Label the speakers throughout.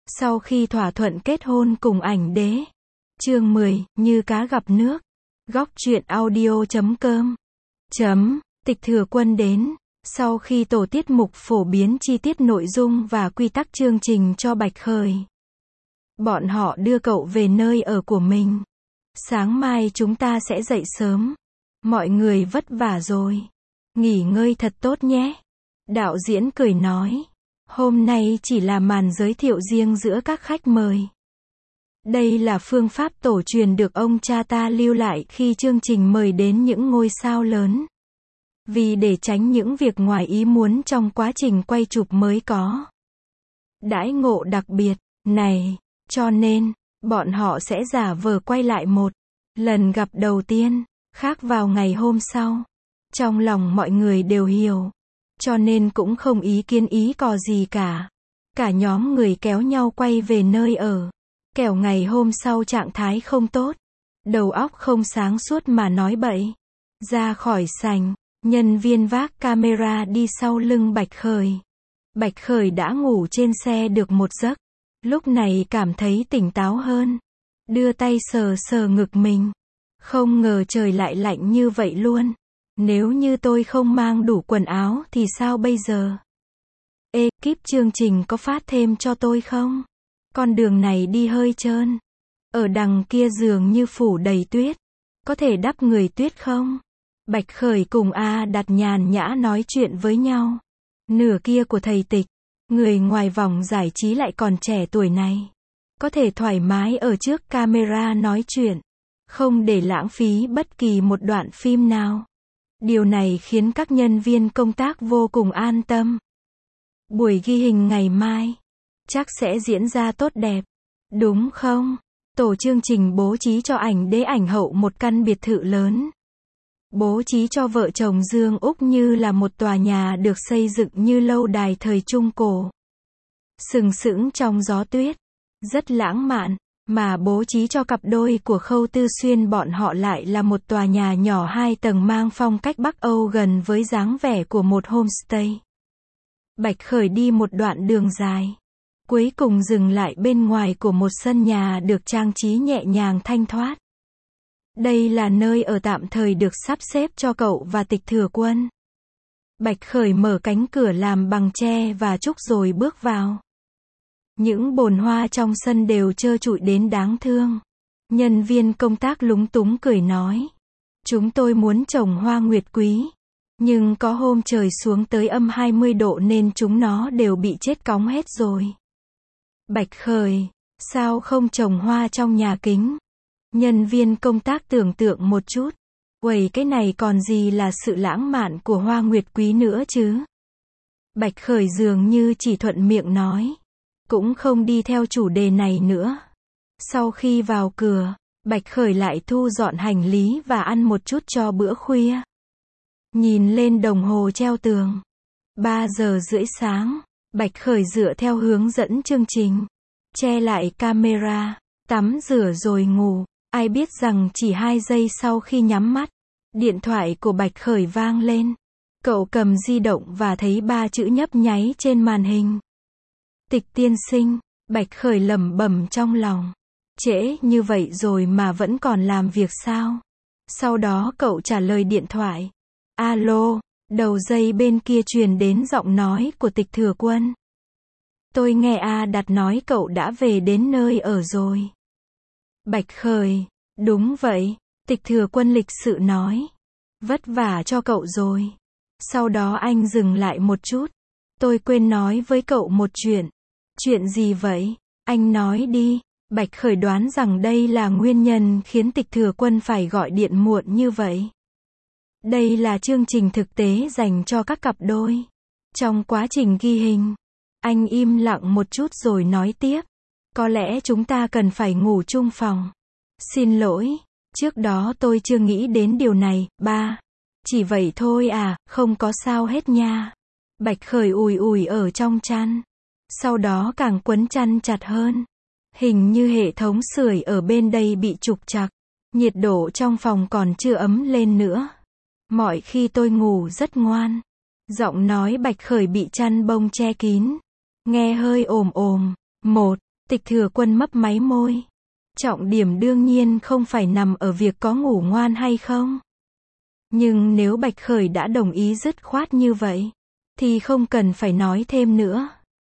Speaker 1: Sau khi thỏa thuận kết hôn cùng ảnh đế. Chương 10, như cá gặp nước. Góc truyện audio.com. Tịch Thừa Quân đến. Sau khi tổ tiết mục phổ biến chi tiết nội dung và quy tắc chương trình cho Bạch Khởi, bọn họ đưa cậu về nơi ở của mình. Sáng mai chúng ta sẽ dậy sớm. Mọi người vất vả rồi. Nghỉ ngơi thật tốt nhé. Đạo diễn cười nói. Hôm nay chỉ là màn giới thiệu riêng giữa các khách mời. Đây là phương pháp tổ truyền được ông cha ta lưu lại khi chương trình mời đến những ngôi sao lớn. Vì để tránh những việc ngoài ý muốn trong quá trình quay chụp mới có đãi ngộ đặc biệt này, cho nên bọn họ sẽ giả vờ quay lại một lần gặp đầu tiên, khác vào ngày hôm sau. Trong lòng mọi người đều hiểu, cho nên cũng không ý kiến ý cò gì cả. Cả nhóm người kéo nhau quay về nơi ở. Kẻo ngày hôm sau trạng thái không tốt, đầu óc không sáng suốt mà nói bậy. Ra khỏi sảnh, nhân viên vác camera đi sau lưng Bạch Khởi. Bạch Khởi đã ngủ trên xe được một giấc, lúc này cảm thấy tỉnh táo hơn. Đưa tay sờ sờ ngực mình. Không ngờ trời lại lạnh như vậy luôn. Nếu như tôi không mang đủ quần áo thì sao bây giờ? Ekip chương trình có phát thêm cho tôi không? Con đường này đi hơi trơn. Ở đằng kia dường như phủ đầy tuyết. Có thể đắp người tuyết không? Bạch Khởi cùng A Đạt nhàn nhã nói chuyện với nhau. Nửa kia của thầy Tịch, người ngoài vòng giải trí lại còn trẻ tuổi này. Có thể thoải mái ở trước camera nói chuyện. Không để lãng phí bất kỳ một đoạn phim nào. Điều này khiến các nhân viên công tác vô cùng an tâm. Buổi ghi hình ngày mai chắc sẽ diễn ra tốt đẹp, đúng không? Tổ chương trình bố trí cho ảnh đế ảnh hậu một căn biệt thự lớn. Bố trí cho vợ chồng Dương Úc như là một tòa nhà được xây dựng như lâu đài thời Trung Cổ. Sừng sững trong gió tuyết. Rất lãng mạn. Mà bố trí cho cặp đôi của Khâu Tư Xuyên bọn họ lại là một tòa nhà nhỏ 2 tầng mang phong cách Bắc Âu gần với dáng vẻ của một homestay. Bạch Khởi đi một đoạn đường dài. Cuối cùng dừng lại bên ngoài của một sân nhà được trang trí nhẹ nhàng thanh thoát. Đây là nơi ở tạm thời được sắp xếp cho cậu và Tịch Thừa Quân. Bạch Khởi mở cánh cửa làm bằng tre và trúc rồi bước vào. Những bồn hoa trong sân đều trơ trụi đến đáng thương. Nhân viên công tác lúng túng cười nói. Chúng tôi muốn trồng hoa nguyệt quý. Nhưng có hôm trời xuống tới âm 20 độ nên chúng nó đều bị chết cóng hết rồi. Bạch Khởi, sao không trồng hoa trong nhà kính? Nhân viên công tác tưởng tượng một chút. Uầy, cái này còn gì là sự lãng mạn của hoa nguyệt quý nữa chứ? Bạch Khởi dường như chỉ thuận miệng nói. Cũng không đi theo chủ đề này nữa. Sau khi vào cửa, Bạch Khởi lại thu dọn hành lý và ăn một chút cho bữa khuya. Nhìn lên đồng hồ treo tường. 3 giờ rưỡi sáng, Bạch Khởi dựa theo hướng dẫn chương trình. Che lại camera, tắm rửa rồi ngủ. Ai biết rằng chỉ 2 giây sau khi nhắm mắt, điện thoại của Bạch Khởi vang lên. Cậu cầm di động và thấy 3 chữ nhấp nháy trên màn hình. Tịch tiên sinh, Bạch Khởi lẩm bẩm trong lòng. Trễ như vậy rồi mà vẫn còn làm việc sao? Sau đó cậu trả lời điện thoại. Alo, đầu dây bên kia truyền đến giọng nói của Tịch Thừa Quân. Tôi nghe A Đạt nói cậu đã về đến nơi ở rồi. Bạch Khởi, đúng vậy, Tịch Thừa Quân lịch sự nói. Vất vả cho cậu rồi. Sau đó anh dừng lại một chút. Tôi quên nói với cậu một chuyện. Chuyện gì vậy? Anh nói đi. Bạch Khởi đoán rằng đây là nguyên nhân khiến Tịch Thừa Quân phải gọi điện muộn như vậy. Đây là chương trình thực tế dành cho các cặp đôi. Trong quá trình ghi hình, anh im lặng một chút rồi nói tiếp. Có lẽ chúng ta cần phải ngủ chung phòng. Xin lỗi, trước đó tôi chưa nghĩ đến điều này, ba. Chỉ vậy thôi à, không có sao hết nha. Bạch Khởi ùi ùi ở trong chăn. Sau đó càng quấn chăn chặt hơn. Hình như hệ thống sưởi ở bên đây bị trục trặc. Nhiệt độ trong phòng còn chưa ấm lên nữa. Mọi khi tôi ngủ rất ngoan. Giọng nói Bạch Khởi bị chăn bông che kín. Nghe hơi ồm ồm. Tịch Thừa Quân mấp máy môi. Trọng điểm đương nhiên không phải nằm ở việc có ngủ ngoan hay không. Nhưng nếu Bạch Khởi đã đồng ý dứt khoát như vậy, thì không cần phải nói thêm nữa.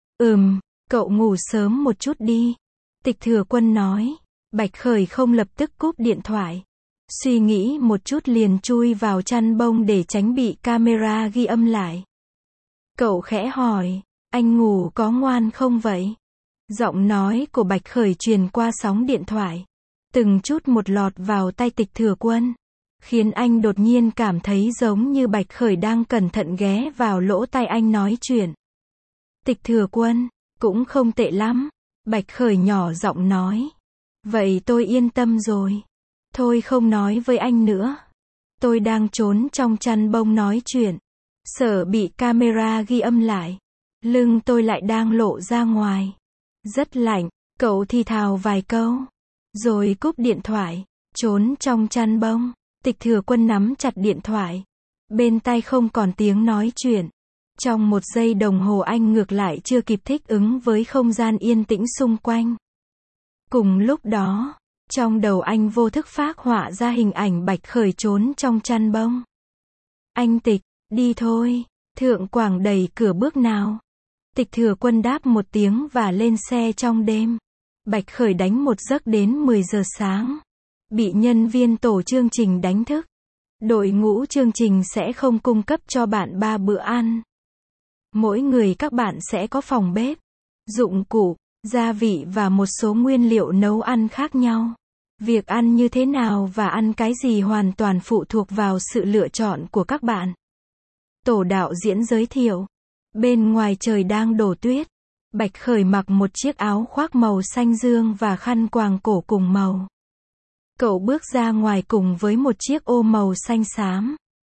Speaker 1: Cậu ngủ sớm một chút đi. Tịch Thừa Quân nói. Bạch Khởi không lập tức cúp điện thoại. Suy nghĩ một chút liền chui vào chăn bông để tránh bị camera ghi âm lại. Cậu khẽ hỏi, anh ngủ có ngoan không vậy? Giọng nói của Bạch Khởi truyền qua sóng điện thoại, từng chút một lọt vào tai Tịch Thừa Quân, khiến anh đột nhiên cảm thấy giống như Bạch Khởi đang cẩn thận ghé vào lỗ tai anh nói chuyện. Tịch Thừa Quân, cũng không tệ lắm. Bạch Khởi nhỏ giọng nói. Vậy tôi yên tâm rồi. Thôi không nói với anh nữa. Tôi đang trốn trong chăn bông nói chuyện. Sợ bị camera ghi âm lại. Lưng tôi lại đang lộ ra ngoài. Rất lạnh, cậu thì thào vài câu. Rồi cúp điện thoại, trốn trong chăn bông. Tịch Thừa Quân nắm chặt điện thoại. Bên tai không còn tiếng nói chuyện. Trong 1 giây đồng hồ anh ngược lại chưa kịp thích ứng với không gian yên tĩnh xung quanh. Cùng lúc đó, trong đầu anh vô thức phác họa ra hình ảnh Bạch Khởi trốn trong chăn bông. Anh Tịch, đi thôi. Thượng Quảng đẩy cửa bước nào. Tịch Thừa Quân đáp một tiếng và lên xe trong đêm. Bạch Khởi đánh một giấc đến 10 giờ sáng. Bị nhân viên tổ chương trình đánh thức. Đội ngũ chương trình sẽ không cung cấp cho bạn 3 bữa ăn. Mỗi người các bạn sẽ có phòng bếp, dụng cụ, gia vị và một số nguyên liệu nấu ăn khác nhau. Việc ăn như thế nào và ăn cái gì hoàn toàn phụ thuộc vào sự lựa chọn của các bạn. Tổ đạo diễn giới thiệu. Bên ngoài trời đang đổ tuyết. Bạch Khởi mặc một chiếc áo khoác màu xanh dương và khăn quàng cổ cùng màu. Cậu bước ra ngoài cùng với một chiếc ô màu xanh xám.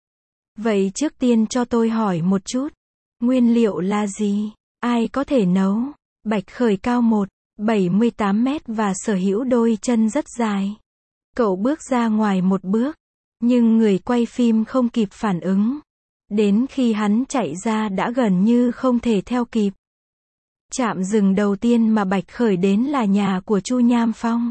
Speaker 1: Vậy trước tiên cho tôi hỏi một chút. Nguyên liệu là gì? Ai có thể nấu? Bạch Khởi cao 1,78 mét và sở hữu đôi chân rất dài. Cậu bước ra ngoài một bước. Nhưng người quay phim không kịp phản ứng. Đến khi hắn chạy ra đã gần như không thể theo kịp. Trạm dừng đầu tiên mà Bạch Khởi đến là nhà của Chu Nham Phong.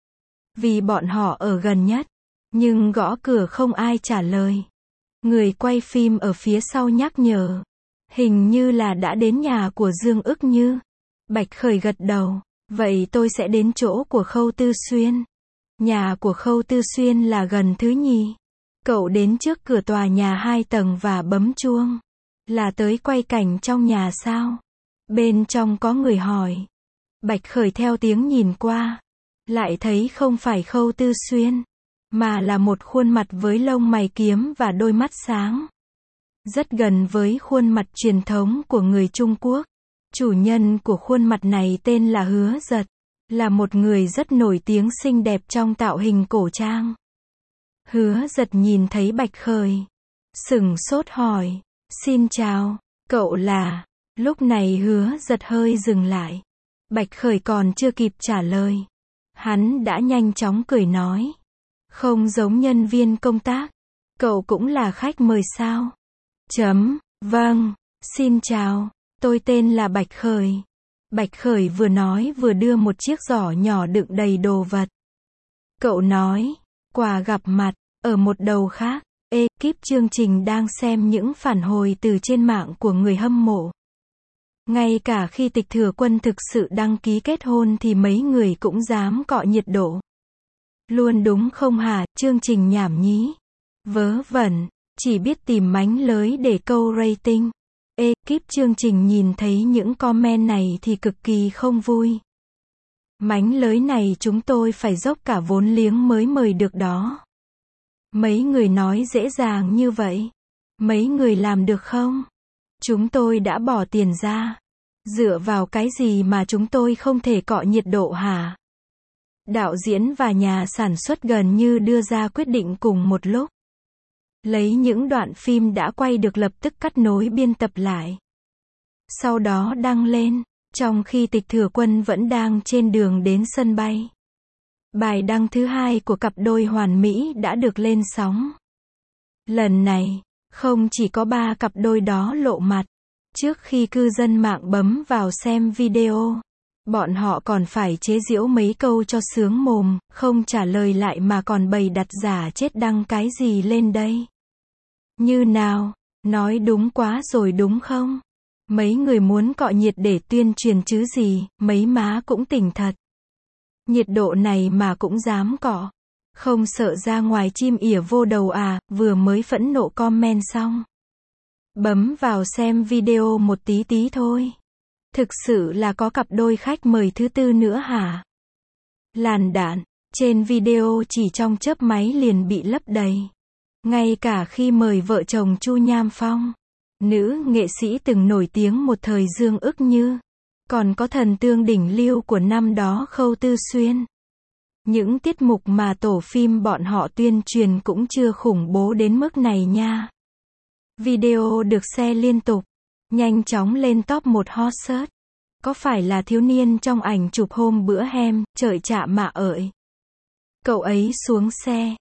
Speaker 1: Vì bọn họ ở gần nhất. Nhưng gõ cửa không ai trả lời. Người quay phim ở phía sau nhắc nhở. Hình như là đã đến nhà của Dương Ức Như. Bạch Khởi gật đầu. Vậy tôi sẽ đến chỗ của Khâu Tư Xuyên. Nhà của Khâu Tư Xuyên là gần thứ nhì. Cậu đến trước cửa tòa nhà 2 tầng và bấm chuông. Là tới quay cảnh trong nhà sao? Bên trong có người hỏi. Bạch Khởi theo tiếng nhìn qua. Lại thấy không phải Khâu Tư Xuyên. Mà là một khuôn mặt với lông mày kiếm và đôi mắt sáng. Rất gần với khuôn mặt truyền thống của người Trung Quốc. Chủ nhân của khuôn mặt này tên là Hứa Giật. Là một người rất nổi tiếng xinh đẹp trong tạo hình cổ trang. Hứa Giật nhìn thấy Bạch Khởi. Sửng sốt hỏi. Xin chào, cậu là... Lúc này Hứa Giật hơi dừng lại. Bạch Khởi còn chưa kịp trả lời. Hắn đã nhanh chóng cười nói. Không giống nhân viên công tác. Cậu cũng là khách mời sao? Vâng, xin chào, tôi tên là Bạch Khởi. Bạch Khởi vừa nói vừa đưa một chiếc giỏ nhỏ đựng đầy đồ vật. Cậu nói, quà gặp mặt, ở một đầu khác, ekip chương trình đang xem những phản hồi từ trên mạng của người hâm mộ. Ngay cả khi Tịch Thừa Quân thực sự đăng ký kết hôn thì mấy người cũng dám cọ nhiệt độ. Luôn đúng không hả, chương trình nhảm nhí. Vớ vẩn. Chỉ biết tìm mánh lới để câu rating. Ekip chương trình nhìn thấy những comment này thì cực kỳ không vui. Mánh lới này chúng tôi phải dốc cả vốn liếng mới mời được đó. Mấy người nói dễ dàng như vậy. Mấy người làm được không? Chúng tôi đã bỏ tiền ra. Dựa vào cái gì mà chúng tôi không thể cọ nhiệt độ hả? Đạo diễn và nhà sản xuất gần như đưa ra quyết định cùng một lúc. Lấy những đoạn phim đã quay được lập tức cắt nối biên tập lại. Sau đó đăng lên, trong khi Tịch Thừa Quân vẫn đang trên đường đến sân bay. Bài đăng thứ 2 của cặp đôi hoàn mỹ đã được lên sóng. Lần này, không chỉ có 3 cặp đôi đó lộ mặt. Trước khi cư dân mạng bấm vào xem video, Bọn họ còn phải chế giễu mấy câu cho sướng mồm, không trả lời lại mà còn bày đặt giả chết đăng cái gì lên đây. Như nào, nói đúng quá rồi đúng không? Mấy người muốn cọ nhiệt để tuyên truyền chứ gì, mấy má cũng tỉnh thật. Nhiệt độ này mà cũng dám cọ. Không sợ ra ngoài chim ỉa vô đầu à, vừa mới phẫn nộ comment xong. Bấm vào xem video một tí tí thôi. Thực sự là có cặp đôi khách mời thứ tư nữa hả? Làn đạn, trên video chỉ trong chớp máy liền bị lấp đầy. Ngay cả khi mời vợ chồng Chu Nham Phong, nữ nghệ sĩ từng nổi tiếng một thời Dương Ức Như, còn có thần tương đỉnh lưu của năm đó Khâu Tư Xuyên. Những tiết mục mà tổ phim bọn họ tuyên truyền cũng chưa khủng bố đến mức này nha. Video được share liên tục, nhanh chóng lên top 1 hot search. Có phải là thiếu niên trong ảnh chụp hôm bữa hem, trời chạ mạ ợi. Cậu ấy xuống xe,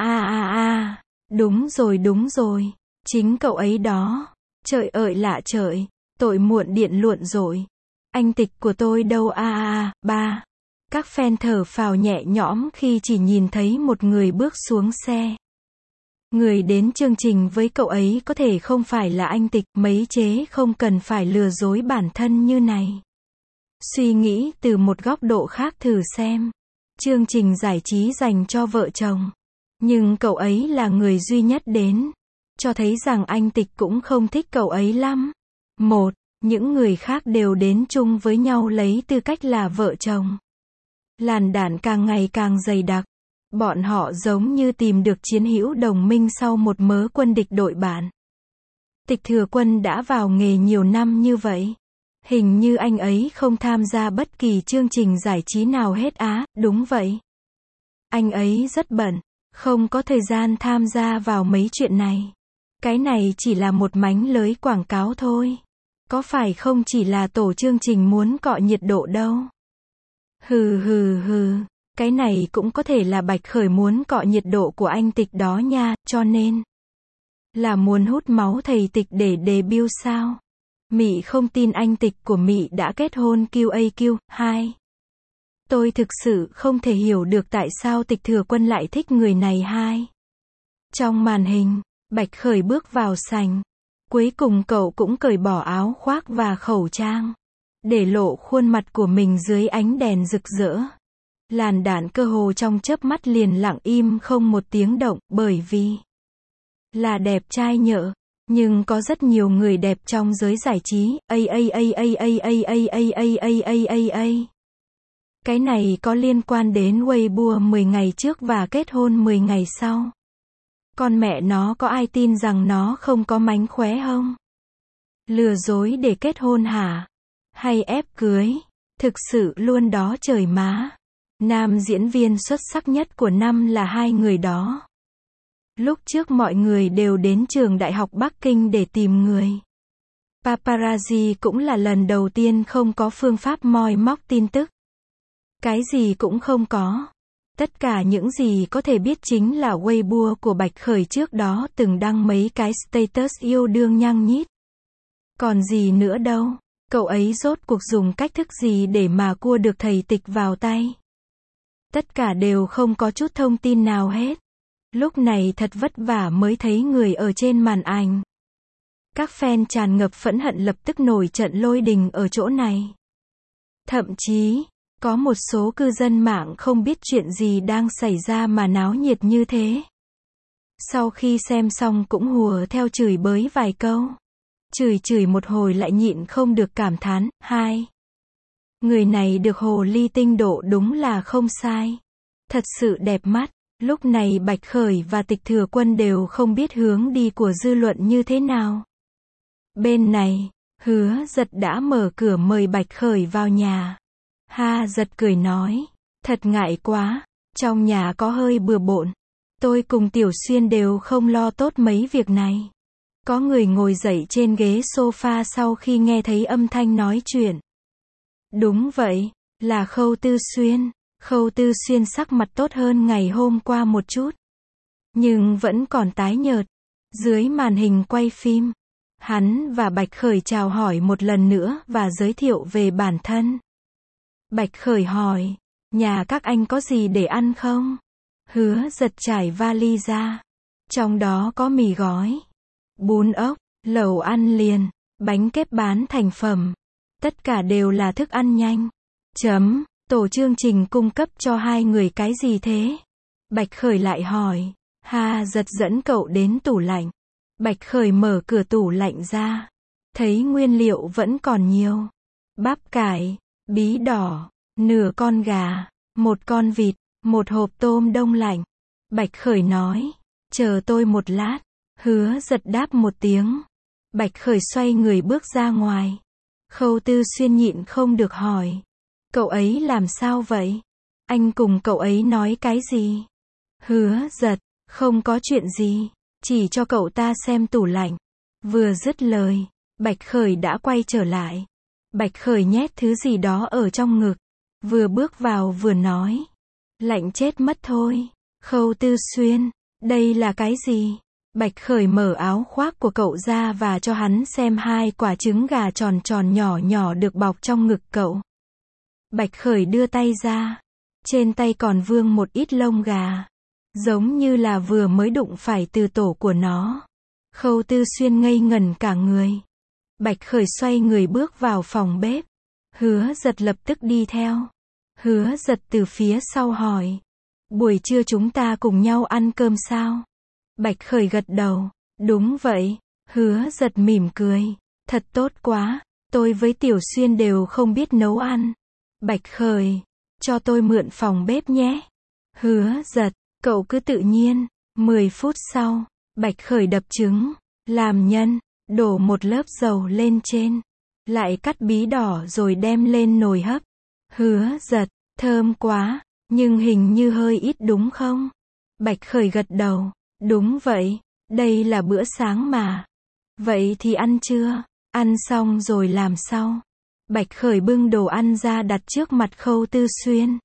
Speaker 1: đúng rồi, chính cậu ấy đó. Trời ơi lạ trời, tội muộn điện luộn rồi. Anh Tịch của tôi đâu ba. Các fan thở phào nhẹ nhõm khi chỉ nhìn thấy một người bước xuống xe. Người đến chương trình với cậu ấy có thể không phải là anh Tịch, mấy chế không cần phải lừa dối bản thân như này. Suy nghĩ từ một góc độ khác thử xem. Chương trình giải trí dành cho vợ chồng. Nhưng cậu ấy là người duy nhất đến. Cho thấy rằng anh Tịch cũng không thích cậu ấy lắm. Một, những người khác đều đến chung với nhau lấy tư cách là vợ chồng. Làn đạn càng ngày càng dày đặc. Bọn họ giống như tìm được chiến hữu đồng minh sau một mớ quân địch đội bạn. Tịch Thừa Quân đã vào nghề nhiều năm như vậy. Hình như anh ấy không tham gia bất kỳ chương trình giải trí nào hết á, đúng vậy. Anh ấy rất bận, không có thời gian tham gia vào mấy chuyện này. Cái này chỉ là một mánh lới quảng cáo thôi. Có phải không chỉ là tổ chương trình muốn cọ nhiệt độ đâu. Hừ, cái này cũng có thể là Bạch Khởi muốn cọ nhiệt độ của anh Tịch đó nha, cho nên là muốn hút máu thầy Tịch để debut sao? Mị không tin anh Tịch của Mị đã kết hôn QAQ. 2. Tôi thực sự không thể hiểu được tại sao Tịch Thừa Quân lại thích người này. 2. Trong màn hình, Bạch Khởi bước vào sảnh. Cuối cùng cậu cũng cởi bỏ áo khoác và khẩu trang, để lộ khuôn mặt của mình dưới ánh đèn rực rỡ. Làn đạn cơ hồ trong chớp mắt liền lặng im không một tiếng động, bởi vì là đẹp trai nhợ. Nhưng có rất nhiều người đẹp trong giới giải trí. Cái này có liên quan đến Weibo 10 ngày trước và kết hôn 10 ngày sau. Con mẹ nó có ai tin rằng nó không có mánh khóe không? Lừa dối để kết hôn hả? Hay ép cưới? Thực sự luôn đó trời má. Nam diễn viên xuất sắc nhất của năm là hai người đó. Lúc trước mọi người đều đến trường Đại học Bắc Kinh để tìm người. Paparazzi cũng là lần đầu tiên không có phương pháp moi móc tin tức. Cái gì cũng không có. Tất cả những gì có thể biết chính là Weibo của Bạch Khởi trước đó từng đăng mấy cái status yêu đương nhăng nhít. Còn gì nữa đâu. Cậu ấy rốt cuộc dùng cách thức gì để mà cua được thầy Tịch vào tay. Tất cả đều không có chút thông tin nào hết. Lúc này thật vất vả mới thấy người ở trên màn ảnh. Các fan tràn ngập phẫn hận lập tức nổi trận lôi đình ở chỗ này. Thậm chí, có một số cư dân mạng không biết chuyện gì đang xảy ra mà náo nhiệt như thế. Sau khi xem xong cũng hùa theo chửi bới vài câu. Chửi một hồi lại nhịn không được cảm thán. 2. Người này được hồ ly tinh độ đúng là không sai. Thật sự đẹp mắt. Lúc này Bạch Khởi và Tịch Thừa Quân đều không biết hướng đi của dư luận như thế nào. Bên này, Hứa Giật đã mở cửa mời Bạch Khởi vào nhà. Giật cười nói, thật ngại quá, trong nhà có hơi bừa bộn. Tôi cùng Tiểu Xuyên đều không lo tốt mấy việc này. Có người ngồi dậy trên ghế sofa sau khi nghe thấy âm thanh nói chuyện. Đúng vậy, là Khâu Tư Xuyên. Khâu Tư Xuyên sắc mặt tốt hơn ngày hôm qua một chút. Nhưng vẫn còn tái nhợt. Dưới màn hình quay phim, hắn và Bạch Khởi chào hỏi một lần nữa và giới thiệu về bản thân. Bạch Khởi hỏi, nhà các anh có gì để ăn không? Hứa Giật trải vali ra. Trong đó có mì gói, bún ốc, lẩu ăn liền, bánh kếp bán thành phẩm. Tất cả đều là thức ăn nhanh. Tổ chương trình cung cấp cho hai người cái gì thế? Bạch Khởi lại hỏi. Hà Giật dẫn cậu đến tủ lạnh. Bạch Khởi mở cửa tủ lạnh ra. Thấy nguyên liệu vẫn còn nhiều. Bắp cải, bí đỏ, nửa con gà, một con vịt, một hộp tôm đông lạnh. Bạch Khởi nói, chờ tôi một lát. Hứa Giật đáp một tiếng. Bạch Khởi xoay người bước ra ngoài. Khâu Tư Xuyên nhịn không được hỏi. Cậu ấy làm sao vậy? Anh cùng cậu ấy nói cái gì? Hứa Giật, không có chuyện gì, chỉ cho cậu ta xem tủ lạnh. Vừa dứt lời, Bạch Khởi đã quay trở lại. Bạch Khởi nhét thứ gì đó ở trong ngực. Vừa bước vào vừa nói. Lạnh chết mất thôi. Khâu Tư Xuyên, đây là cái gì? Bạch Khởi mở áo khoác của cậu ra và cho hắn xem hai quả trứng gà tròn tròn nhỏ nhỏ được bọc trong ngực cậu. Bạch Khởi đưa tay ra. Trên tay còn vương một ít lông gà. Giống như là vừa mới đụng phải từ tổ của nó. Khâu Tư Xuyên ngây ngẩn cả người. Bạch Khởi xoay người bước vào phòng bếp. Hứa Giật lập tức đi theo. Hứa Giật từ phía sau hỏi. Buổi trưa chúng ta cùng nhau ăn cơm sao? Bạch Khởi gật đầu. Đúng vậy. Hứa Giật mỉm cười. Thật tốt quá. Tôi với Tiểu Xuyên đều không biết nấu ăn. Bạch Khởi, cho tôi mượn phòng bếp nhé. Hứa Giật, cậu cứ tự nhiên. 10 phút sau, Bạch Khởi đập trứng, làm nhân, đổ một lớp dầu lên trên. Lại cắt bí đỏ rồi đem lên nồi hấp. Hứa Giật, thơm quá, nhưng hình như hơi ít đúng không? Bạch Khởi gật đầu. Đúng vậy, đây là bữa sáng mà. Vậy thì ăn chưa? Ăn xong rồi làm sau. Bạch Khởi bưng đồ ăn ra đặt trước mặt Khâu Tư Xuyên.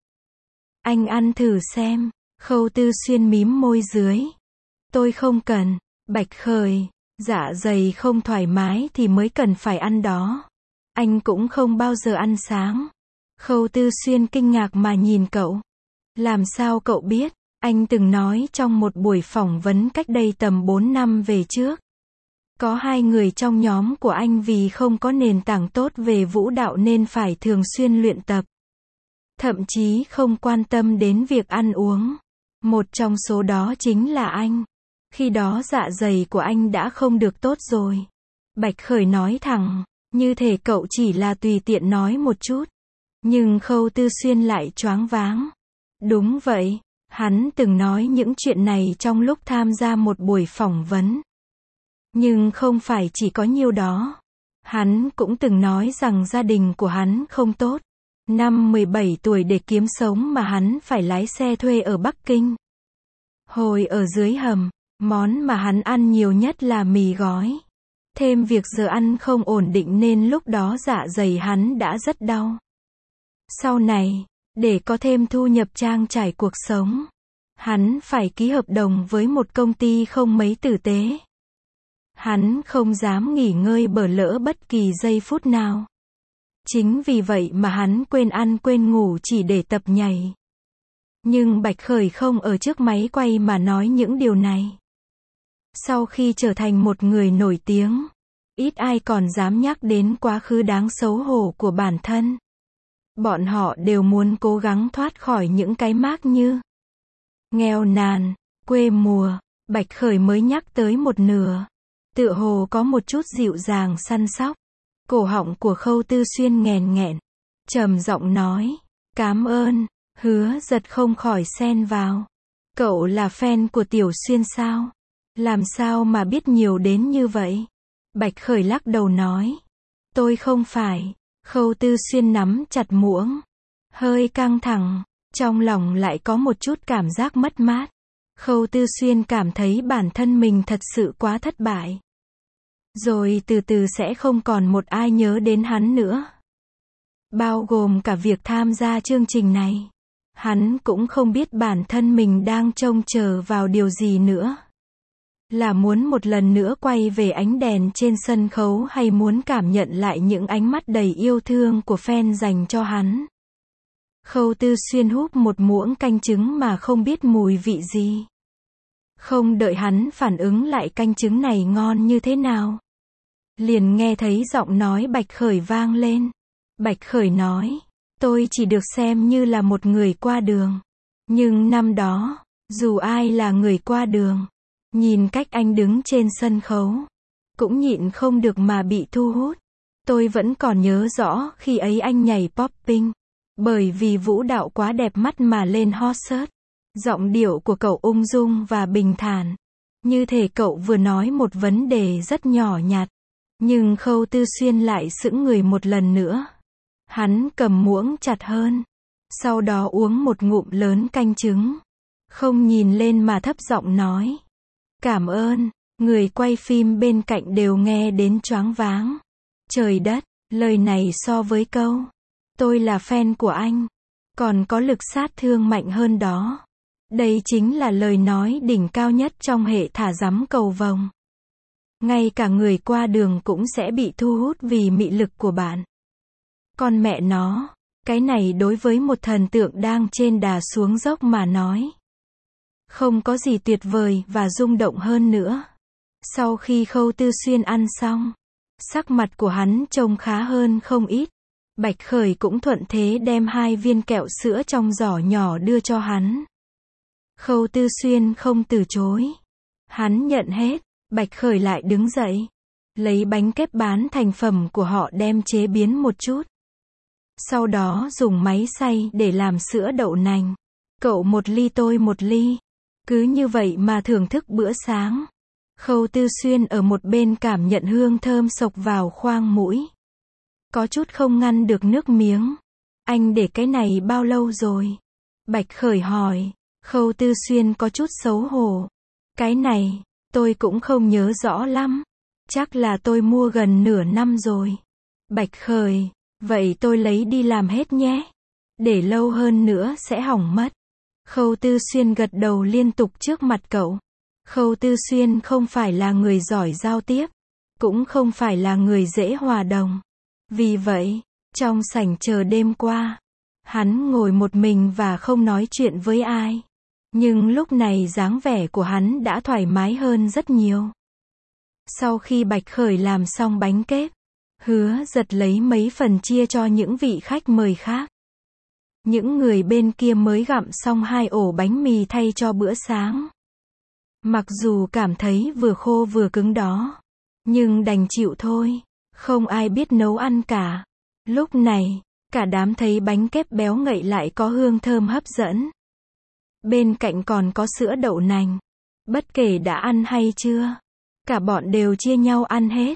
Speaker 1: Anh ăn thử xem. Khâu Tư Xuyên mím môi dưới. Tôi không cần. Bạch Khởi, dạ dày không thoải mái thì mới cần phải ăn đó. Anh cũng không bao giờ ăn sáng. Khâu Tư Xuyên kinh ngạc mà nhìn cậu. Làm sao cậu biết? Anh từng nói trong một buổi phỏng vấn cách đây tầm 4 năm về trước. Có 2 người trong nhóm của anh vì không có nền tảng tốt về vũ đạo nên phải thường xuyên luyện tập. Thậm chí không quan tâm đến việc ăn uống. Một trong số đó chính là anh. Khi đó dạ dày của anh đã không được tốt rồi. Bạch Khởi nói thẳng, như thể cậu chỉ là tùy tiện nói một chút. Nhưng Khâu Tư Xuyên lại choáng váng. Đúng vậy, hắn từng nói những chuyện này trong lúc tham gia một buổi phỏng vấn. Nhưng không phải chỉ có nhiêu đó. Hắn cũng từng nói rằng gia đình của hắn không tốt. Năm 17 tuổi để kiếm sống mà hắn phải lái xe thuê ở Bắc Kinh. Hồi ở dưới hầm, món mà hắn ăn nhiều nhất là mì gói. Thêm việc giờ ăn không ổn định nên lúc đó dạ dày hắn đã rất đau. Sau này, để có thêm thu nhập trang trải cuộc sống, hắn phải ký hợp đồng với một công ty không mấy tử tế. Hắn không dám nghỉ ngơi bở lỡ bất kỳ giây phút nào. Chính vì vậy mà hắn quên ăn quên ngủ chỉ để tập nhảy. Nhưng Bạch Khởi không ở trước máy quay mà nói những điều này. Sau khi trở thành một người nổi tiếng, ít ai còn dám nhắc đến quá khứ đáng xấu hổ của bản thân. Bọn họ đều muốn cố gắng thoát khỏi những cái mác như nghèo nàn, quê mùa. Bạch Khởi mới nhắc tới một nửa. Tựa hồ có một chút dịu dàng săn sóc. Cổ họng của Khâu Tư Xuyên nghèn nghẹn. Trầm giọng nói. Cám ơn. Hứa Giật không khỏi xen vào. Cậu là fan của Tiểu Xuyên sao? Làm sao mà biết nhiều đến như vậy? Bạch Khởi lắc đầu nói. Tôi không phải. Khâu Tư Xuyên nắm chặt muỗng. Hơi căng thẳng. Trong lòng lại có một chút cảm giác mất mát. Khâu Tư Xuyên cảm thấy bản thân mình thật sự quá thất bại. Rồi từ từ sẽ không còn một ai nhớ đến hắn nữa. Bao gồm cả việc tham gia chương trình này. Hắn cũng không biết bản thân mình đang trông chờ vào điều gì nữa. Là muốn một lần nữa quay về ánh đèn trên sân khấu hay muốn cảm nhận lại những ánh mắt đầy yêu thương của fan dành cho hắn. Khâu Tư Xuyên húp một muỗng canh trứng mà không biết mùi vị gì. Không đợi hắn phản ứng lại canh trứng này ngon như thế nào, liền nghe thấy giọng nói Bạch Khởi vang lên. Bạch Khởi nói, tôi chỉ được xem như là một người qua đường. Nhưng năm đó, dù ai là người qua đường, nhìn cách anh đứng trên sân khấu, cũng nhịn không được mà bị thu hút. Tôi vẫn còn nhớ rõ khi ấy anh nhảy popping, bởi vì vũ đạo quá đẹp mắt mà lên hot search. Giọng điệu của cậu ung dung và bình thản, như thể cậu vừa nói một vấn đề rất nhỏ nhặt. Nhưng Khâu Tư Xuyên lại sững người một lần nữa. Hắn cầm muỗng chặt hơn, sau đó uống một ngụm lớn canh trứng, không nhìn lên mà thấp giọng nói, cảm ơn. Người quay phim bên cạnh đều nghe đến choáng váng. Trời đất, lời này so với câu, tôi là fan của anh, còn có lực sát thương mạnh hơn đó. Đây chính là lời nói đỉnh cao nhất trong hệ thả dắm cầu vồng. Ngay cả người qua đường cũng sẽ bị thu hút vì mị lực của bạn. Con mẹ nó, cái này đối với một thần tượng đang trên đà xuống dốc mà nói, không có gì tuyệt vời và rung động hơn nữa. Sau khi Khâu Tư Xuyên ăn xong, sắc mặt của hắn trông khá hơn không ít. Bạch Khởi cũng thuận thế đem 2 viên kẹo sữa trong giỏ nhỏ đưa cho hắn. Khâu Tư Xuyên không từ chối. Hắn nhận hết. Bạch Khởi lại đứng dậy, lấy bánh kép bán thành phẩm của họ đem chế biến một chút. Sau đó dùng máy xay để làm sữa đậu nành. Cậu một ly tôi một ly. Cứ như vậy mà thưởng thức bữa sáng. Khâu Tư Xuyên ở một bên cảm nhận hương thơm xộc vào khoang mũi. Có chút không ngăn được nước miếng. Anh để cái này bao lâu rồi? Bạch Khởi hỏi. Khâu Tư Xuyên có chút xấu hổ. Cái này, tôi cũng không nhớ rõ lắm. Chắc là tôi mua gần nửa năm rồi. Bạch Khởi, vậy tôi lấy đi làm hết nhé. Để lâu hơn nữa sẽ hỏng mất. Khâu Tư Xuyên gật đầu liên tục trước mặt cậu. Khâu Tư Xuyên không phải là người giỏi giao tiếp, cũng không phải là người dễ hòa đồng. Vì vậy, trong sảnh chờ đêm qua, hắn ngồi một mình và không nói chuyện với ai. Nhưng lúc này dáng vẻ của hắn đã thoải mái hơn rất nhiều. Sau khi Bạch Khởi làm xong bánh kép, hứa giật lấy mấy phần chia cho những vị khách mời khác. Những người bên kia mới gặm xong 2 ổ bánh mì thay cho bữa sáng. Mặc dù cảm thấy vừa khô vừa cứng đó, nhưng đành chịu thôi, không ai biết nấu ăn cả. Lúc này, cả đám thấy bánh kép béo ngậy lại có hương thơm hấp dẫn. Bên cạnh còn có sữa đậu nành. Bất kể đã ăn hay chưa, cả bọn đều chia nhau ăn hết.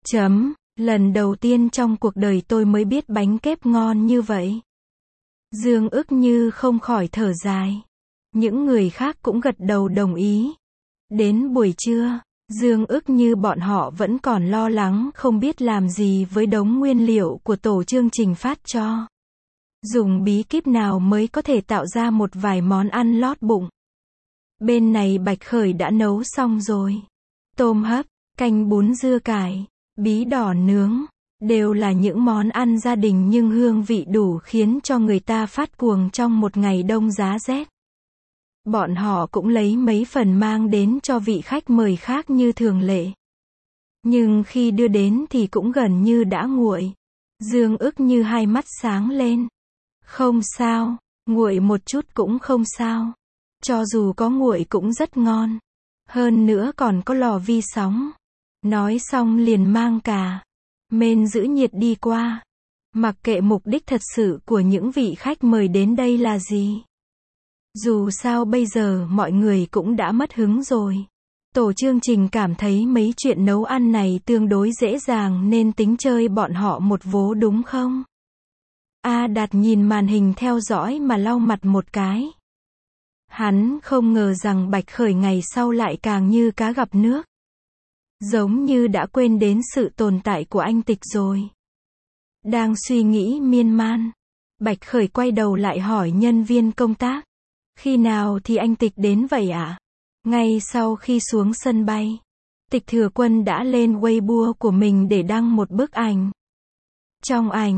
Speaker 1: Lần đầu tiên trong cuộc đời tôi mới biết bánh kép ngon như vậy. Dương Ức Như không khỏi thở dài. Những người khác cũng gật đầu đồng ý. Đến buổi trưa, Dương Ức Như bọn họ vẫn còn lo lắng không biết làm gì với đống nguyên liệu của tổ chương trình phát cho. Dùng bí kíp nào mới có thể tạo ra một vài món ăn lót bụng. Bên này Bạch Khởi đã nấu xong rồi. Tôm hấp, canh bún dưa cải, bí đỏ nướng, đều là những món ăn gia đình nhưng hương vị đủ khiến cho người ta phát cuồng trong một ngày đông giá rét. Bọn họ cũng lấy mấy phần mang đến cho vị khách mời khác như thường lệ. Nhưng khi đưa đến thì cũng gần như đã nguội. Dương Ức Như hai mắt sáng lên. Không sao, nguội một chút cũng không sao. Cho dù có nguội cũng rất ngon. Hơn nữa còn có lò vi sóng. Nói xong liền mang cả mên giữ nhiệt đi qua. Mặc kệ mục đích thật sự của những vị khách mời đến đây là gì. Dù sao bây giờ mọi người cũng đã mất hứng rồi. Tổ chương trình cảm thấy mấy chuyện nấu ăn này tương đối dễ dàng nên tính chơi bọn họ một vố đúng không? A Đạt nhìn màn hình theo dõi mà lau mặt một cái. Hắn không ngờ rằng Bạch Khởi ngày sau lại càng như cá gặp nước. Giống như đã quên đến sự tồn tại của anh Tịch rồi. Đang suy nghĩ miên man, Bạch Khởi quay đầu lại hỏi nhân viên công tác. Khi nào thì anh Tịch đến vậy ạ? Ngay sau khi xuống sân bay, Tịch Thừa Quân đã lên Weibo của mình để đăng một bức ảnh. Trong ảnh,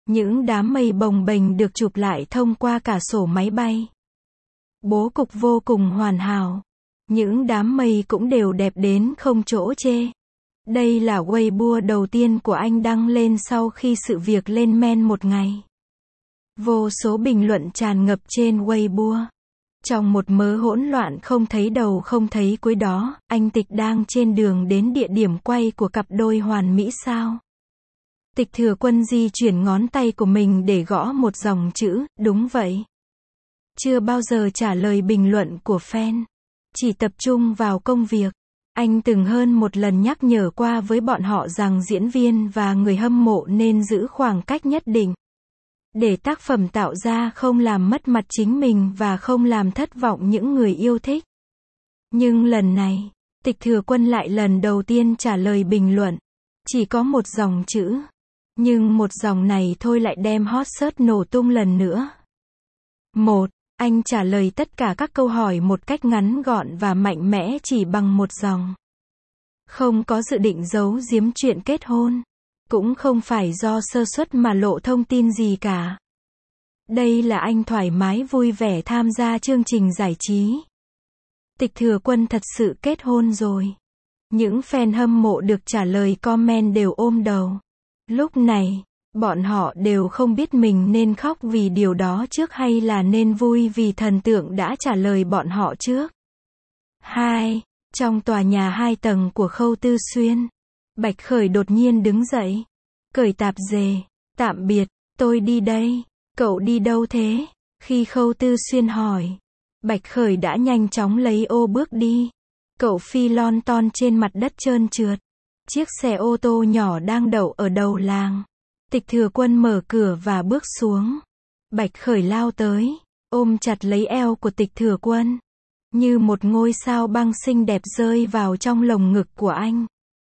Speaker 1: Những đám mây bồng bềnh được chụp lại thông qua cả sổ máy bay. Bố cục vô cùng hoàn hảo. Những đám mây cũng đều đẹp đến không chỗ chê. Đây là Weibo đầu tiên của anh đăng lên sau khi sự việc lên men một ngày. Vô số bình luận tràn ngập trên Weibo. Trong một mớ hỗn loạn không thấy đầu không thấy cuối đó, anh Tịch đang trên đường đến địa điểm quay của cặp đôi hoàn mỹ sao? Tịch Thừa Quân di chuyển ngón tay của mình để gõ một dòng chữ, đúng vậy. Chưa bao giờ trả lời bình luận của fan. Chỉ tập trung vào công việc. Anh từng hơn một lần nhắc nhở qua với bọn họ rằng diễn viên và người hâm mộ nên giữ khoảng cách nhất định. Để tác phẩm tạo ra không làm mất mặt chính mình và không làm thất vọng những người yêu thích. Nhưng lần này, Tịch Thừa Quân lại lần đầu tiên trả lời bình luận. Chỉ có một dòng chữ. Nhưng một dòng này thôi lại đem hot search nổ tung lần nữa. 1. Anh trả lời tất cả các câu hỏi một cách ngắn gọn và mạnh mẽ chỉ bằng một dòng. Không có dự định giấu giếm chuyện kết hôn. Cũng không phải do sơ suất mà lộ thông tin gì cả. Đây là anh thoải mái vui vẻ tham gia chương trình giải trí. Tịch Thừa Quân thật sự kết hôn rồi. Những fan hâm mộ được trả lời comment đều ôm đầu. Lúc này, bọn họ đều không biết mình nên khóc vì điều đó trước hay là nên vui vì thần tượng đã trả lời bọn họ trước. 2. Trong tòa nhà 2 tầng của Khâu Tư Xuyên, Bạch Khởi đột nhiên đứng dậy. Cởi tạp dề. Tạm biệt, tôi đi đây. Cậu đi đâu thế? Khi Khâu Tư Xuyên hỏi, Bạch Khởi đã nhanh chóng lấy ô bước đi. Cậu phi lon ton trên mặt đất trơn trượt. Chiếc xe ô tô nhỏ đang đậu ở đầu làng. Tịch Thừa Quân mở cửa và bước xuống. Bạch Khởi lao tới, ôm chặt lấy eo của Tịch Thừa Quân. Như một ngôi sao băng xinh đẹp rơi vào trong lồng ngực của anh.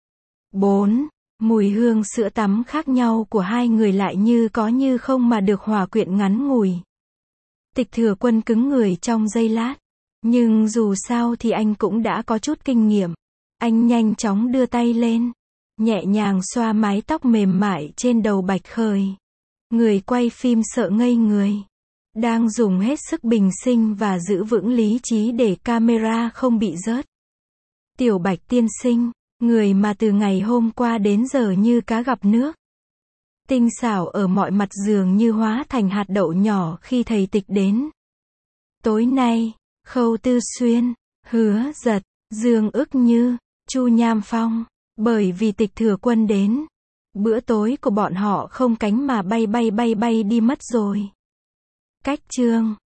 Speaker 1: 4. Mùi hương sữa tắm khác nhau của hai người lại như có như không mà được hòa quyện ngắn ngủi. Tịch Thừa Quân cứng người trong giây lát. Nhưng dù sao thì anh cũng đã có chút kinh nghiệm. Anh nhanh chóng đưa tay lên, nhẹ nhàng xoa mái tóc mềm mại trên đầu Bạch Khởi. Người quay phim sợ ngây người. Đang dùng hết sức bình sinh và giữ vững lý trí để camera không bị rớt. Tiểu Bạch tiên sinh, người mà từ ngày hôm qua đến giờ như cá gặp nước. Tinh xảo ở mọi mặt dường như hóa thành hạt đậu nhỏ khi thầy Tịch đến. Tối nay, Khâu Tư Xuyên, Hứa Giật, Dương Ức Như, Chu Nham Phong, bởi vì Tịch Thừa Quân đến, bữa tối của bọn họ không cánh mà bay đi mất rồi. Cách chương